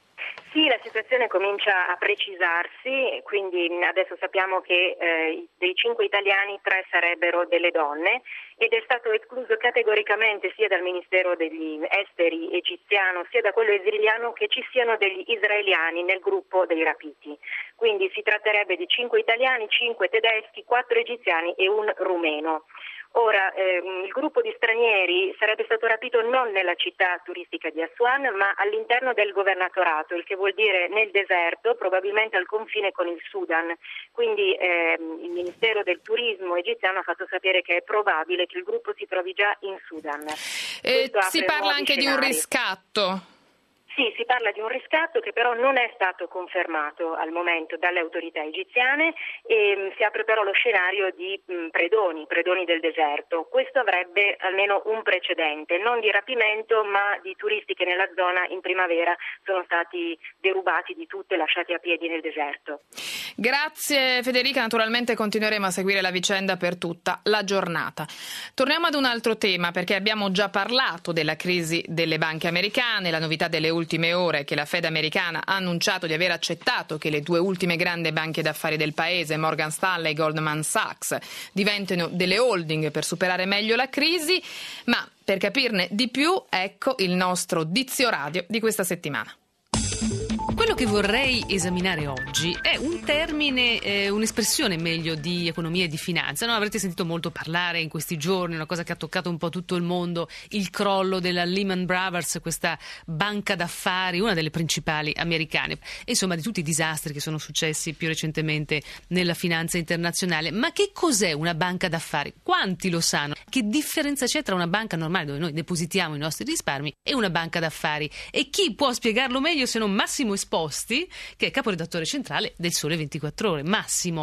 Sì, la situazione comincia a precisarsi, quindi adesso sappiamo che eh, dei cinque italiani tre sarebbero delle donne ed è stato escluso categoricamente sia dal Ministero degli Esteri egiziano sia da quello israeliano che ci siano degli israeliani nel gruppo dei rapiti. Quindi si tratterebbe di cinque italiani, cinque tedeschi, quattro egiziani e un rumeno. Ora, ehm, il gruppo di stranieri sarebbe stato rapito non nella città turistica di Assuan, ma all'interno del governatorato, il che vuol dire nel deserto, probabilmente al confine con il Sudan. Quindi ehm, il Ministero del Turismo egiziano ha fatto sapere che è probabile che il gruppo si trovi già in Sudan. E si parla anche scenari. di un riscatto. Sì, si parla di un riscatto che però non è stato confermato al momento dalle autorità egiziane e mh, si apre però lo scenario di mh, predoni, predoni del deserto. Questo avrebbe almeno un precedente, non di rapimento ma di turisti che nella zona in primavera sono stati derubati di tutto e lasciati a piedi nel deserto. Grazie Federica, naturalmente continueremo a seguire la vicenda per tutta la giornata. Torniamo ad un altro tema perché abbiamo già parlato della crisi delle banche americane, la novità delle ultime ore che la Fed americana ha annunciato di aver accettato che le due ultime grandi banche d'affari del paese, Morgan Stanley e Goldman Sachs, diventino delle holding per superare meglio la crisi, ma per capirne di più, ecco il nostro Dizio Radio di questa settimana. Quello che vorrei esaminare oggi è un termine, eh, un'espressione meglio di economia e di finanza. No? Avrete sentito molto parlare in questi giorni, una cosa che ha toccato un po' tutto il mondo, il crollo della Lehman Brothers, questa banca d'affari, una delle principali americane. E insomma di tutti i disastri che sono successi più recentemente nella finanza internazionale. Ma che cos'è una banca d'affari? Quanti lo sanno? Che differenza c'è tra una banca normale dove noi depositiamo i nostri risparmi e una banca d'affari? E chi può spiegarlo meglio se non Massimo Esposti, che è caporedattore centrale del Sole ventiquattro Ore. Massimo.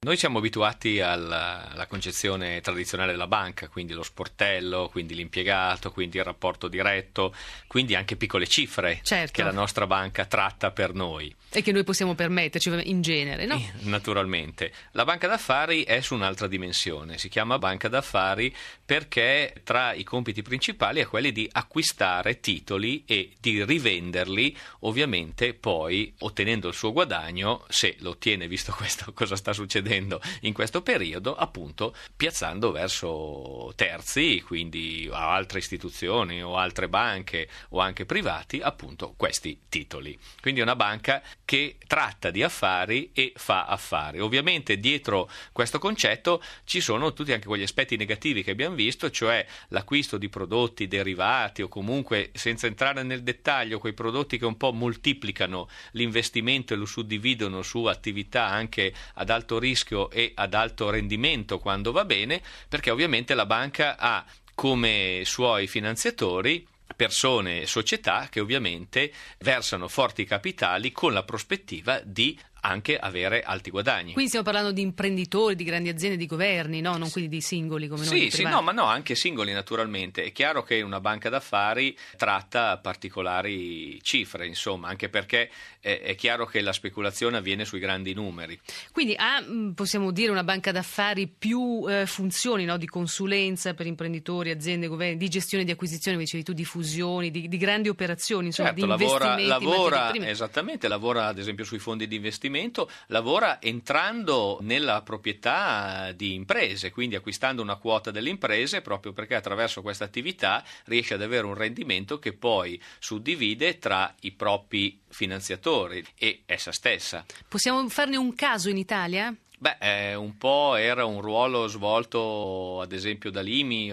Noi siamo abituati alla, alla concezione tradizionale della banca, quindi lo sportello, quindi l'impiegato, quindi il rapporto diretto, quindi anche piccole cifre, certo, che la nostra banca tratta per noi. E che noi possiamo permetterci in genere, no? Naturalmente. La banca d'affari è su un'altra dimensione, si chiama banca d'affari perché tra i compiti principali è quelli di acquistare titoli e di rivenderli, ovviamente poi ottenendo il suo guadagno, se lo ottiene, visto questo cosa sta succedendo in questo periodo, appunto piazzando verso terzi, quindi a altre istituzioni o altre banche o anche privati, appunto questi titoli. Quindi è una banca che tratta di affari e fa affari. Ovviamente dietro questo concetto ci sono tutti anche quegli aspetti negativi che abbiamo visto, cioè l'acquisto di prodotti derivati o comunque, senza entrare nel dettaglio, quei prodotti che un po' moltiplicano l'investimento e lo suddividono su attività anche ad alto rischio e ad alto rendimento quando va bene, perché ovviamente la banca ha come suoi finanziatori persone e società che ovviamente versano forti capitali con la prospettiva di anche avere alti guadagni. Quindi stiamo parlando di imprenditori, di grandi aziende, di governi, no? Non quindi di singoli come noi. Sì, sì, no, ma no, anche singoli naturalmente. È chiaro che una banca d'affari tratta particolari cifre, insomma, anche perché è, è chiaro che la speculazione avviene sui grandi numeri. Quindi ha, possiamo dire, una banca d'affari più eh, funzioni, no? Di consulenza per imprenditori, aziende, governi, di gestione, di acquisizione, come dicevi tu, di fusioni, di, di grandi operazioni, insomma, certo, di lavora, investimenti. Lavora, esattamente, lavora ad esempio sui fondi di investimento, lavora entrando nella proprietà di imprese, quindi acquistando una quota delle imprese, proprio perché attraverso questa attività riesce ad avere un rendimento che poi suddivide tra i propri finanziatori e essa stessa. Possiamo farne un caso in Italia? Beh, eh, un po' era un ruolo svolto ad esempio da L'I M I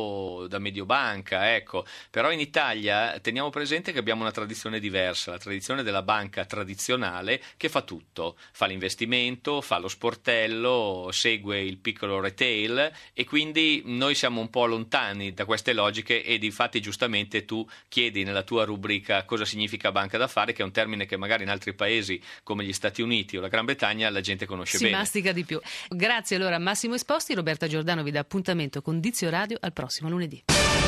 o da Mediobanca, ecco. Però in Italia teniamo presente che abbiamo una tradizione diversa, la tradizione della banca tradizionale che fa tutto, fa l'investimento, fa lo sportello, segue il piccolo retail e quindi noi siamo un po' lontani da queste logiche e difatti giustamente tu chiedi nella tua rubrica cosa significa banca d'affari, che è un termine che magari in altri paesi come gli Stati Uniti o la Gran Bretagna la gente conosce si bene. Mastica di più. Grazie allora a Massimo Esposti. Roberta Giordano vi dà appuntamento con Dizio Radio al prossimo lunedì.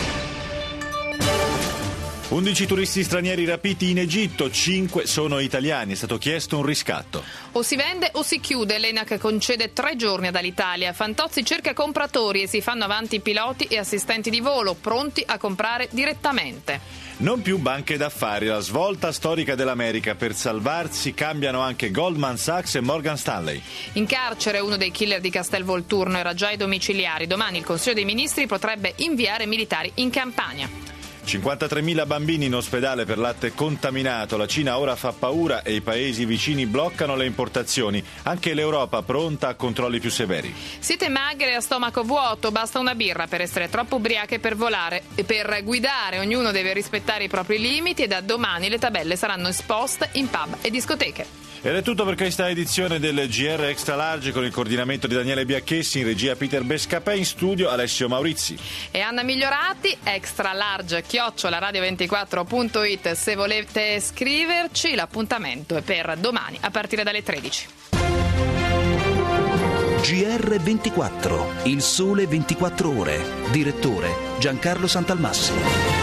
undici turisti stranieri rapiti in Egitto, cinque sono italiani, è stato chiesto un riscatto. O si vende o si chiude, l'ENAC concede tre giorni dall'Italia. Fantozzi cerca compratori e si fanno avanti piloti e assistenti di volo, pronti a comprare direttamente. Non più banche d'affari, la svolta storica dell'America. Per salvarsi cambiano anche Goldman Sachs e Morgan Stanley. In carcere uno dei killer di Castelvolturno, era già ai domiciliari. Domani il Consiglio dei Ministri potrebbe inviare militari in Campania. cinquantatremila bambini in ospedale per latte contaminato. La Cina ora fa paura e i paesi vicini bloccano le importazioni. Anche l'Europa pronta a controlli più severi. Siete magre e a stomaco vuoto, basta una birra per essere troppo ubriache per volare e per guidare. Ognuno deve rispettare i propri limiti e da domani le tabelle saranno esposte in pub e discoteche. Ed è tutto per questa edizione del G R Extra Large con il coordinamento di Daniele Biacchessi, in regia Peter Bescapè, in studio Alessio Maurizi e Anna Migliorati. Extra Large chiocciola radio ventiquattro punto it se volete scriverci. L'appuntamento è per domani a partire dalle tredici. G R ventiquattro, il sole ventiquattro ore. Direttore Giancarlo Santalmassi.